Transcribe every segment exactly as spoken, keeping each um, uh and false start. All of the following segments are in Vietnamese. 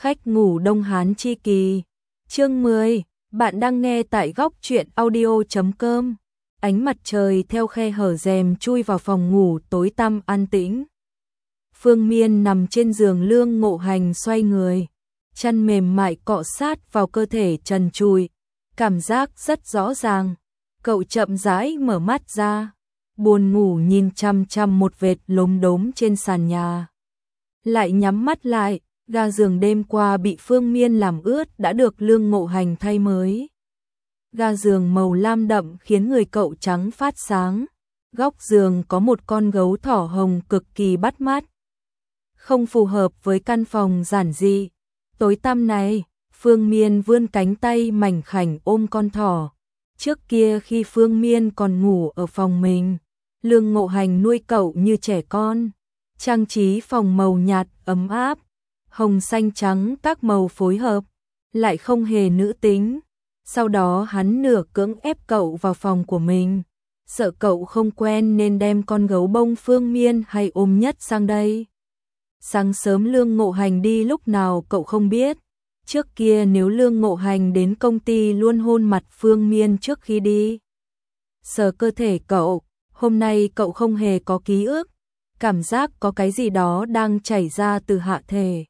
Khách ngủ Đông Hán chi kỳ. Chương mười, bạn đang nghe tại góc truyện audio chấm com. Ánh mặt trời theo khe hở rèm chui vào phòng ngủ tối tăm an tĩnh. Phương Miên nằm trên giường Lương Ngộ Hành xoay người, chân mềm mại cọ sát vào cơ thể trần trụi, cảm giác rất rõ ràng. Cậu chậm rãi mở mắt ra, buồn ngủ nhìn chằm chằm một vệt lốm đốm trên sàn nhà. Lại nhắm mắt lại, ga giường đêm qua bị Phương Miên làm ướt đã được Lương Ngộ Hành thay mới. Ga giường màu lam đậm khiến người cậu trắng phát sáng. Góc giường có một con gấu thỏ hồng cực kỳ bắt mắt. Không phù hợp với căn phòng giản dị tối tăm này, Phương Miên vươn cánh tay mảnh khảnh ôm con thỏ. Trước kia khi Phương Miên còn ngủ ở phòng mình, Lương Ngộ Hành nuôi cậu như trẻ con, trang trí phòng màu nhạt ấm áp, hồng xanh trắng các màu phối hợp, lại không hề nữ tính. Sau đó hắn nửa cưỡng ép cậu vào phòng của mình, sợ cậu không quen nên đem con gấu bông Phương Miên hay ôm nhất sang đây. Sáng sớm Lương Ngộ Hành đi lúc nào cậu không biết. Trước kia nếu Lương Ngộ Hành đến công ty luôn hôn mặt Phương Miên trước khi đi, sờ cơ thể cậu. Hôm nay cậu không hề có ký ức, cảm giác có cái gì đó đang chảy ra từ hạ thể.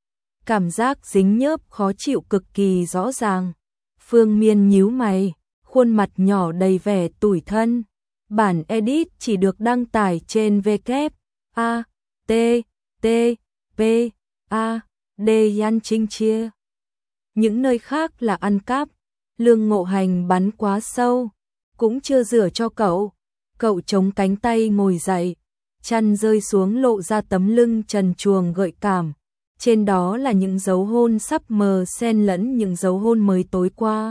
Cảm giác dính nhớp khó chịu cực kỳ rõ ràng. Phương Miên nhíu mày, khuôn mặt nhỏ đầy vẻ tủi thân. Bản edit chỉ được đăng tải trên W A T T P A D Yan Trinh Chia. Những nơi khác là ăn cắp. Lương Ngộ Hành bắn quá sâu, cũng chưa rửa cho cậu. Cậu chống cánh tay ngồi dậy, chăn rơi xuống lộ ra tấm lưng trần truồng gợi cảm. Trên đó là những dấu hôn sắp mờ xen lẫn những dấu hôn mới tối qua.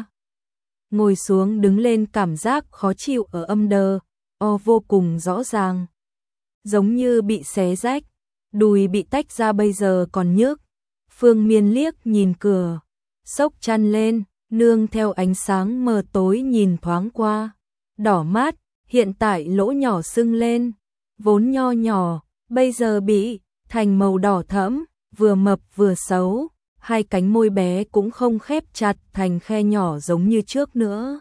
Ngồi xuống đứng lên, cảm giác khó chịu ở âm đờ o vô cùng rõ ràng, giống như bị xé rách, đùi bị tách ra bây giờ còn nhức. Phương Miên liếc nhìn cửa, xốc chăn lên, nương theo ánh sáng mờ tối nhìn thoáng qua, đỏ mát, hiện tại lỗ nhỏ sưng lên, vốn nho nhỏ, bây giờ bị thành màu đỏ thẫm, vừa mập vừa xấu, hai cánh môi bé cũng không khép chặt thành khe nhỏ giống như trước nữa.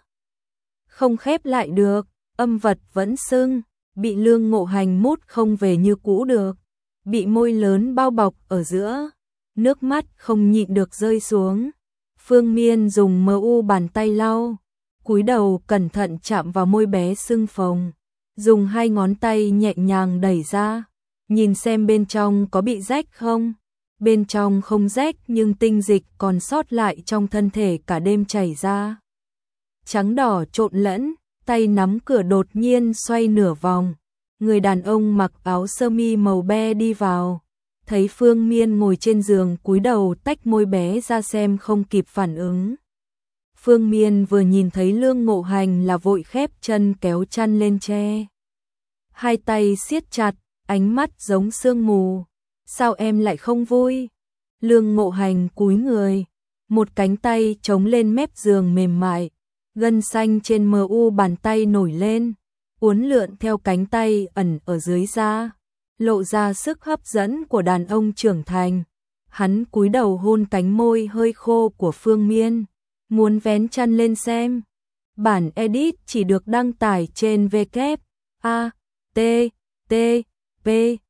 Không khép lại được, âm vật vẫn sưng, bị Lương Ngộ Hành mút không về như cũ được, bị môi lớn bao bọc ở giữa, nước mắt không nhịn được rơi xuống. Phương Miên dùng mờ u bàn tay lau, cúi đầu cẩn thận chạm vào môi bé sưng phồng, dùng hai ngón tay nhẹ nhàng đẩy ra, nhìn xem bên trong có bị rách không. Bên trong không rách nhưng tinh dịch còn sót lại trong thân thể cả đêm chảy ra. Trắng đỏ trộn lẫn, tay nắm cửa đột nhiên xoay nửa vòng. Người đàn ông mặc áo sơ mi màu be đi vào, thấy Phương Miên ngồi trên giường cúi đầu tách môi bé ra xem không kịp phản ứng. Phương Miên vừa nhìn thấy Lương Ngộ Hành là vội khép chân kéo chăn lên che. Hai tay siết chặt, ánh mắt giống sương mù. Sao em lại không vui? Lương Ngộ Hành cúi người, một cánh tay chống lên mép giường mềm mại, gân xanh trên mờ u bàn tay nổi lên, uốn lượn theo cánh tay ẩn ở dưới da, lộ ra sức hấp dẫn của đàn ông trưởng thành. Hắn cúi đầu hôn cánh môi hơi khô của Phương Miên, muốn vén chăn lên xem. Bản edit chỉ được đăng tải trên W A T T P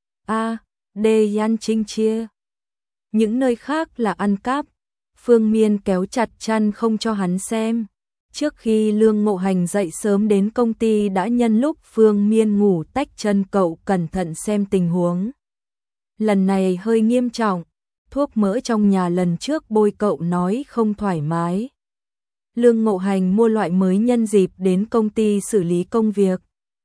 A D Yan Trinh Chia. Những nơi khác là ăn cắp. Phương Miên kéo chặt chăn không cho hắn xem. Trước khi Lương Ngộ Hành dậy sớm đến công ty đã nhân lúc Phương Miên ngủ tách chân cậu cẩn thận xem tình huống. Lần này hơi nghiêm trọng, thuốc mỡ trong nhà lần trước bôi cậu nói không thoải mái. Lương Ngộ Hành mua loại mới nhân dịp đến công ty xử lý công việc.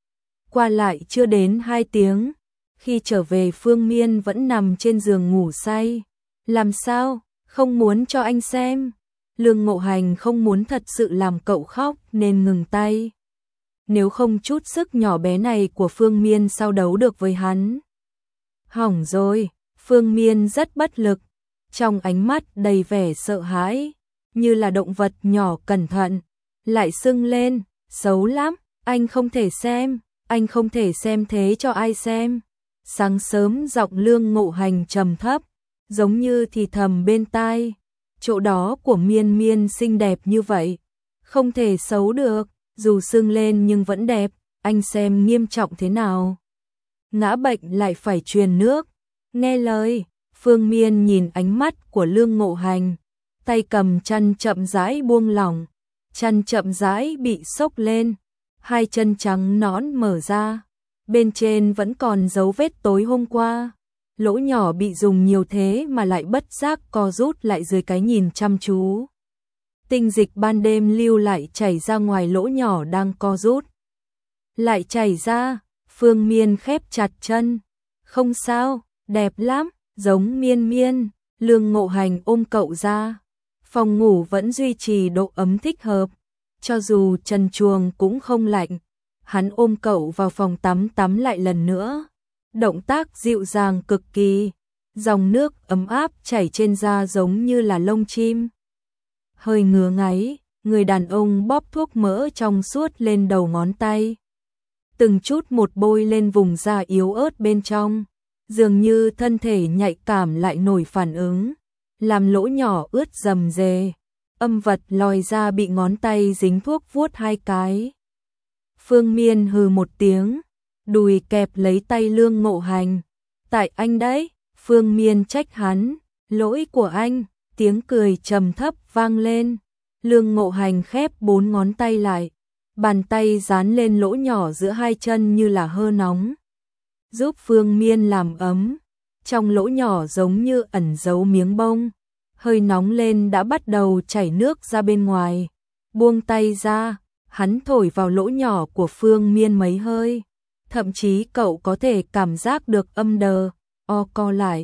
Qua lại chưa đến hai tiếng. Khi trở về Phương Miên vẫn nằm trên giường ngủ say. Làm sao? Không muốn cho anh xem. Lương Ngộ Hành không muốn thật sự làm cậu khóc nên ngừng tay. Nếu không chút sức nhỏ bé này của Phương Miên sao đấu được với hắn. Hỏng rồi, Phương Miên rất bất lực, trong ánh mắt đầy vẻ sợ hãi, như là động vật nhỏ cẩn thận, lại sưng lên, xấu lắm, anh không thể xem, anh không thể xem thế cho ai xem. Sáng sớm giọng Lương Ngộ Hành trầm thấp, giống như thì thầm bên tai, chỗ đó của Miên Miên xinh đẹp như vậy, không thể xấu được, dù sưng lên nhưng vẫn đẹp, anh xem nghiêm trọng thế nào. Ngã bệnh lại phải truyền nước, nghe lời, Phương Miên nhìn ánh mắt của Lương Ngộ Hành, tay cầm chăn chậm rãi buông lỏng, chăn chậm rãi bị xốc lên, hai chân trắng nõn mở ra, bên trên vẫn còn dấu vết tối hôm qua, lỗ nhỏ bị dùng nhiều thế mà lại bất giác co rút lại dưới cái nhìn chăm chú. Tinh dịch ban đêm lưu lại chảy ra ngoài lỗ nhỏ đang co rút. Lại chảy ra, Phương Miên khép chặt chân. Không sao, đẹp lắm, giống Miên Miên. Lương Ngộ Hành ôm cậu ra. Phòng ngủ vẫn duy trì độ ấm thích hợp. Cho dù trần truồng cũng không lạnh. Hắn ôm cậu vào phòng tắm tắm lại lần nữa. Động tác dịu dàng cực kỳ. Dòng nước ấm áp chảy trên da giống như là lông chim. Hơi ngứa ngáy, người đàn ông bóp thuốc mỡ trong suốt lên đầu ngón tay. Từng chút một bôi lên vùng da yếu ớt bên trong, dường như thân thể nhạy cảm lại nổi phản ứng, làm lỗ nhỏ ướt rầm rề, âm vật lòi ra bị ngón tay dính thuốc vuốt hai cái. Phương Miên hừ một tiếng, đùi kẹp lấy tay Lương Ngộ Hành. Tại anh đấy, Phương Miên trách hắn, lỗi của anh, tiếng cười trầm thấp vang lên. Lương Ngộ Hành khép bốn ngón tay lại, bàn tay dán lên lỗ nhỏ giữa hai chân như là hơ nóng, giúp Phương Miên làm ấm. Trong lỗ nhỏ giống như ẩn giấu miếng bông, hơi nóng lên đã bắt đầu chảy nước ra bên ngoài. Buông tay ra, hắn thổi vào lỗ nhỏ của Phương Miên mấy hơi, thậm chí cậu có thể cảm giác được âm đờ, o co lại.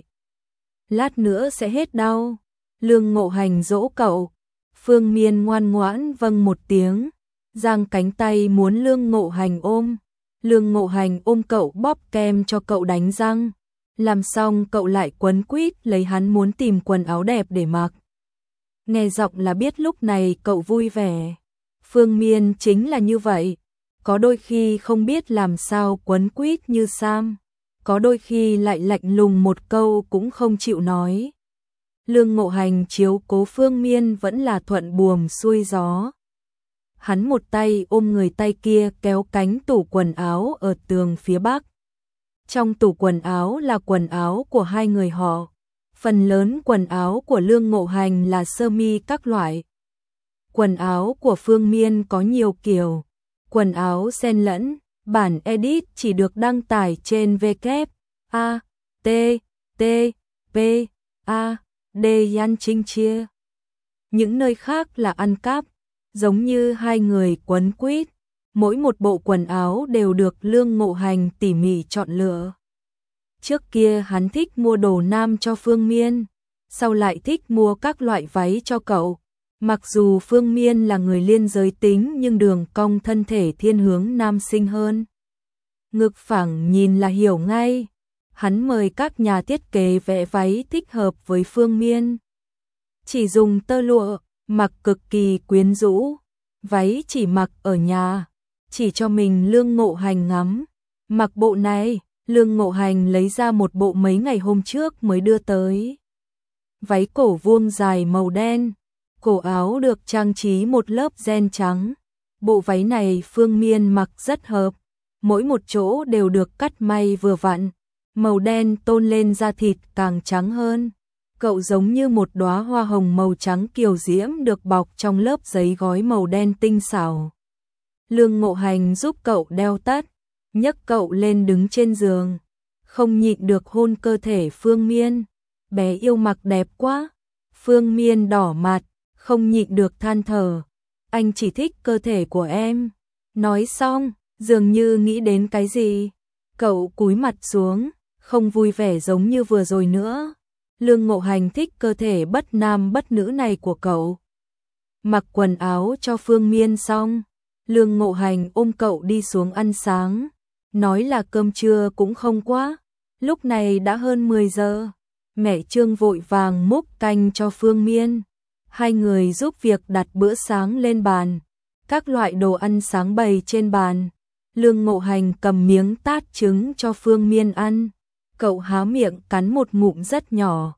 Lát nữa sẽ hết đau. Lương Ngộ Hành dỗ cậu. Phương Miên ngoan ngoãn vâng một tiếng, giang cánh tay muốn Lương Ngộ Hành ôm. Lương Ngộ Hành ôm cậu bóp kem cho cậu đánh răng. Làm xong cậu lại quấn quýt lấy hắn muốn tìm quần áo đẹp để mặc. Nghe giọng là biết lúc này cậu vui vẻ. Phương Miên chính là như vậy, có đôi khi không biết làm sao quấn quýt như Sam, có đôi khi lại lạnh lùng một câu cũng không chịu nói. Lương Ngộ Hành chiếu cố Phương Miên vẫn là thuận buồm xuôi gió. Hắn một tay ôm người tay kia kéo cánh tủ quần áo ở tường phía bắc. Trong tủ quần áo là quần áo của hai người họ. Phần lớn quần áo của Lương Ngộ Hành là sơ mi các loại. Quần áo của Phương Miên có nhiều kiểu. Quần áo xen lẫn, bản edit chỉ được đăng tải trên W A T T P A D Yan Trinh Chia. Những nơi khác là ăn cắp, giống như hai người quấn quýt, mỗi một bộ quần áo đều được Lương Ngộ Hành tỉ mỉ chọn lựa. Trước kia hắn thích mua đồ nam cho Phương Miên, sau lại thích mua các loại váy cho cậu. Mặc dù Phương Miên là người liên giới tính nhưng đường cong thân thể thiên hướng nam sinh hơn. Ngực phẳng nhìn là hiểu ngay. Hắn mời các nhà thiết kế vẽ váy thích hợp với Phương Miên. Chỉ dùng tơ lụa, mặc cực kỳ quyến rũ. Váy chỉ mặc ở nhà, chỉ cho mình Lương Ngộ Hành ngắm. Mặc bộ này, Lương Ngộ Hành lấy ra một bộ mấy ngày hôm trước mới đưa tới. Váy cổ vuông dài màu đen, cổ áo được trang trí một lớp ren trắng. Bộ váy này Phương Miên mặc rất hợp, mỗi một chỗ đều được cắt may vừa vặn. Màu đen tôn lên da thịt càng trắng hơn. Cậu giống như một đóa hoa hồng màu trắng kiều diễm được bọc trong lớp giấy gói màu đen tinh xảo. Lương Ngộ Hành giúp cậu đeo tất, nhấc cậu lên đứng trên giường, không nhịn được hôn cơ thể Phương Miên. Bé yêu mặc đẹp quá. Phương Miên đỏ mặt, không nhịn được than thở. Anh chỉ thích cơ thể của em. Nói xong, dường như nghĩ đến cái gì, cậu cúi mặt xuống, không vui vẻ giống như vừa rồi nữa. Lương Ngộ Hành thích cơ thể bất nam bất nữ này của cậu. Mặc quần áo cho Phương Miên xong, Lương Ngộ Hành ôm cậu đi xuống ăn sáng, nói là cơm trưa cũng không quá. Lúc này đã hơn mười giờ, mẹ Trương vội vàng múc canh cho Phương Miên. Hai người giúp việc đặt bữa sáng lên bàn, các loại đồ ăn sáng bày trên bàn. Lương Ngộ Hành cầm miếng tát trứng cho Phương Miên ăn. Cậu há miệng cắn một ngụm rất nhỏ,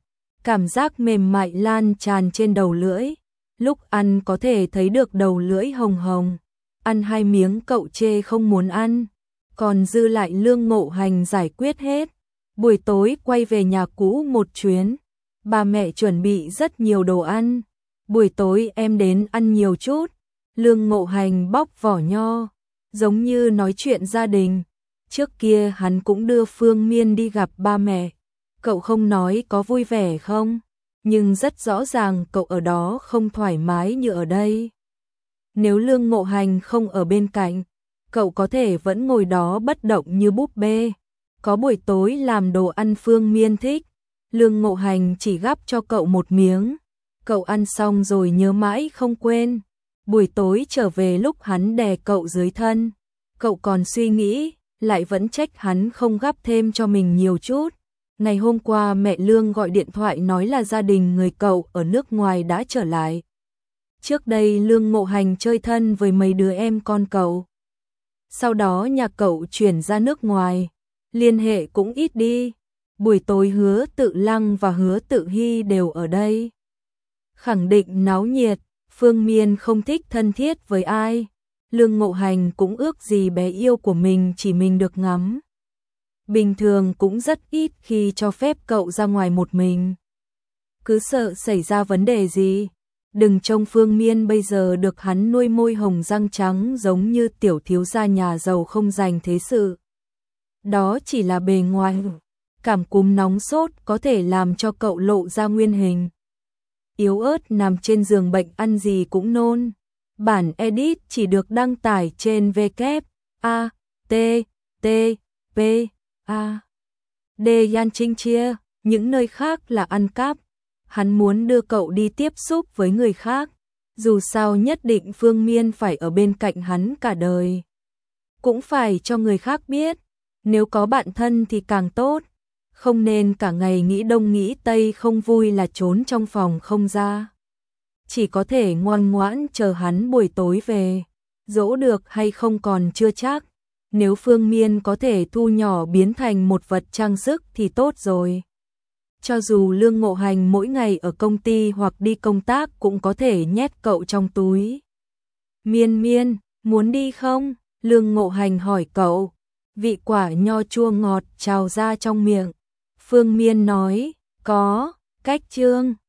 cảm giác mềm mại lan tràn trên đầu lưỡi. Lúc ăn có thể thấy được đầu lưỡi hồng hồng. Ăn hai miếng cậu chê không muốn ăn, còn dư lại Lương Ngộ Hành giải quyết hết. Buổi tối quay về nhà cũ một chuyến, bà mẹ chuẩn bị rất nhiều đồ ăn. Buổi tối em đến ăn nhiều chút. Lương Ngộ Hành bóc vỏ nho, giống như nói chuyện gia đình. Trước kia hắn cũng đưa Phương Miên đi gặp ba mẹ. Cậu không nói có vui vẻ không? Nhưng rất rõ ràng cậu ở đó không thoải mái như ở đây. Nếu Lương Ngộ Hành không ở bên cạnh, cậu có thể vẫn ngồi đó bất động như búp bê. Có buổi tối làm đồ ăn Phương Miên thích, Lương Ngộ Hành chỉ gắp cho cậu một miếng. Cậu ăn xong rồi nhớ mãi không quên. Buổi tối trở về lúc hắn đè cậu dưới thân, cậu còn suy nghĩ, lại vẫn trách hắn không gắp thêm cho mình nhiều chút. Ngày hôm qua mẹ Lương gọi điện thoại nói là gia đình người cậu ở nước ngoài đã trở lại. Trước đây Lương Ngộ Hành chơi thân với mấy đứa em con cậu. Sau đó nhà cậu chuyển ra nước ngoài, liên hệ cũng ít đi. Buổi tối Hứa Tự Lăng và Hứa Tự Hy đều ở đây. Khẳng định náo nhiệt, Phương Miên không thích thân thiết với ai. Lương Ngộ Hành cũng ước gì bé yêu của mình chỉ mình được ngắm. Bình thường cũng rất ít khi cho phép cậu ra ngoài một mình. Cứ sợ xảy ra vấn đề gì. Đừng trông Phương Miên bây giờ được hắn nuôi môi hồng răng trắng giống như tiểu thiếu gia nhà giàu không dành thế sự. Đó chỉ là bề ngoài. Cảm cúm nóng sốt có thể làm cho cậu lộ ra nguyên hình. Yếu ớt nằm trên giường bệnh ăn gì cũng nôn. Bản edit chỉ được đăng tải trên W A T T P A D Yan Trinh Chia, những nơi khác là ăn cắp. Hắn muốn đưa cậu đi tiếp xúc với người khác, dù sao nhất định Phương Miên phải ở bên cạnh hắn cả đời. Cũng phải cho người khác biết, nếu có bạn thân thì càng tốt, không nên cả ngày nghĩ đông nghĩ tây không vui là trốn trong phòng không ra. Chỉ có thể ngoan ngoãn chờ hắn buổi tối về, dỗ được hay không còn chưa chắc. Nếu Phương Miên có thể thu nhỏ biến thành một vật trang sức thì tốt rồi. Cho dù Lương Ngộ Hành mỗi ngày ở công ty hoặc đi công tác cũng có thể nhét cậu trong túi. Miên Miên, muốn đi không? Lương Ngộ Hành hỏi cậu. Vị quả nho chua ngọt trào ra trong miệng. Phương Miên nói, có, cách chương.